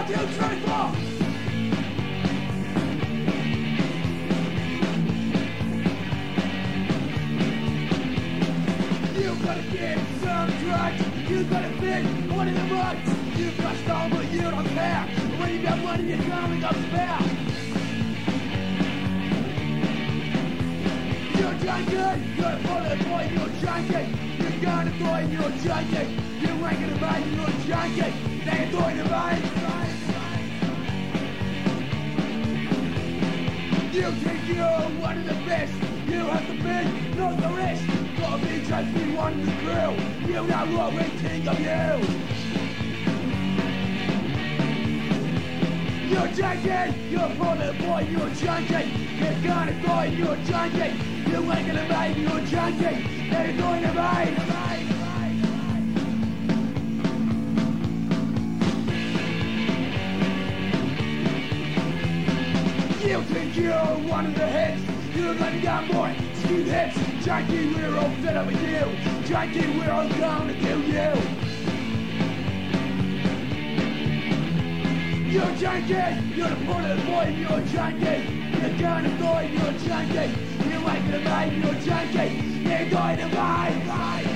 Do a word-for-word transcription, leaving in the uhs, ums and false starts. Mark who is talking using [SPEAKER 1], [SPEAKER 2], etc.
[SPEAKER 1] One, two, three, four. You gotta get some drugs. You gotta fit one of the rugs. You got stone, but you don't care. When you got money, you're coming up spare. You're a junkie. You're a bullet boy. You're a junkie. You're gonna throw it. You're a junkie. You ain't gonna buy. You're a junkie. They ain't throwing the buy. You think you're one of the best. You have to be, not the rest. Gotta be just be one of the crew. You know what we think of you. You're a junkie, you're a bullet boy, you're a junkie. You're gonna throw it, you're a junkie. You ain't gonna make, you're a junkie. They're going to make. You think you're one of the heads. You're a gun boy, skew heads. Junkie, we're all fed up with you. Junkie, we're all gonna kill you. You're a junkie, you're a bullet boy, you're a junkie. You're gonna die, you're a junkie. You ain't gonna make, you're a junkie. You're going to die.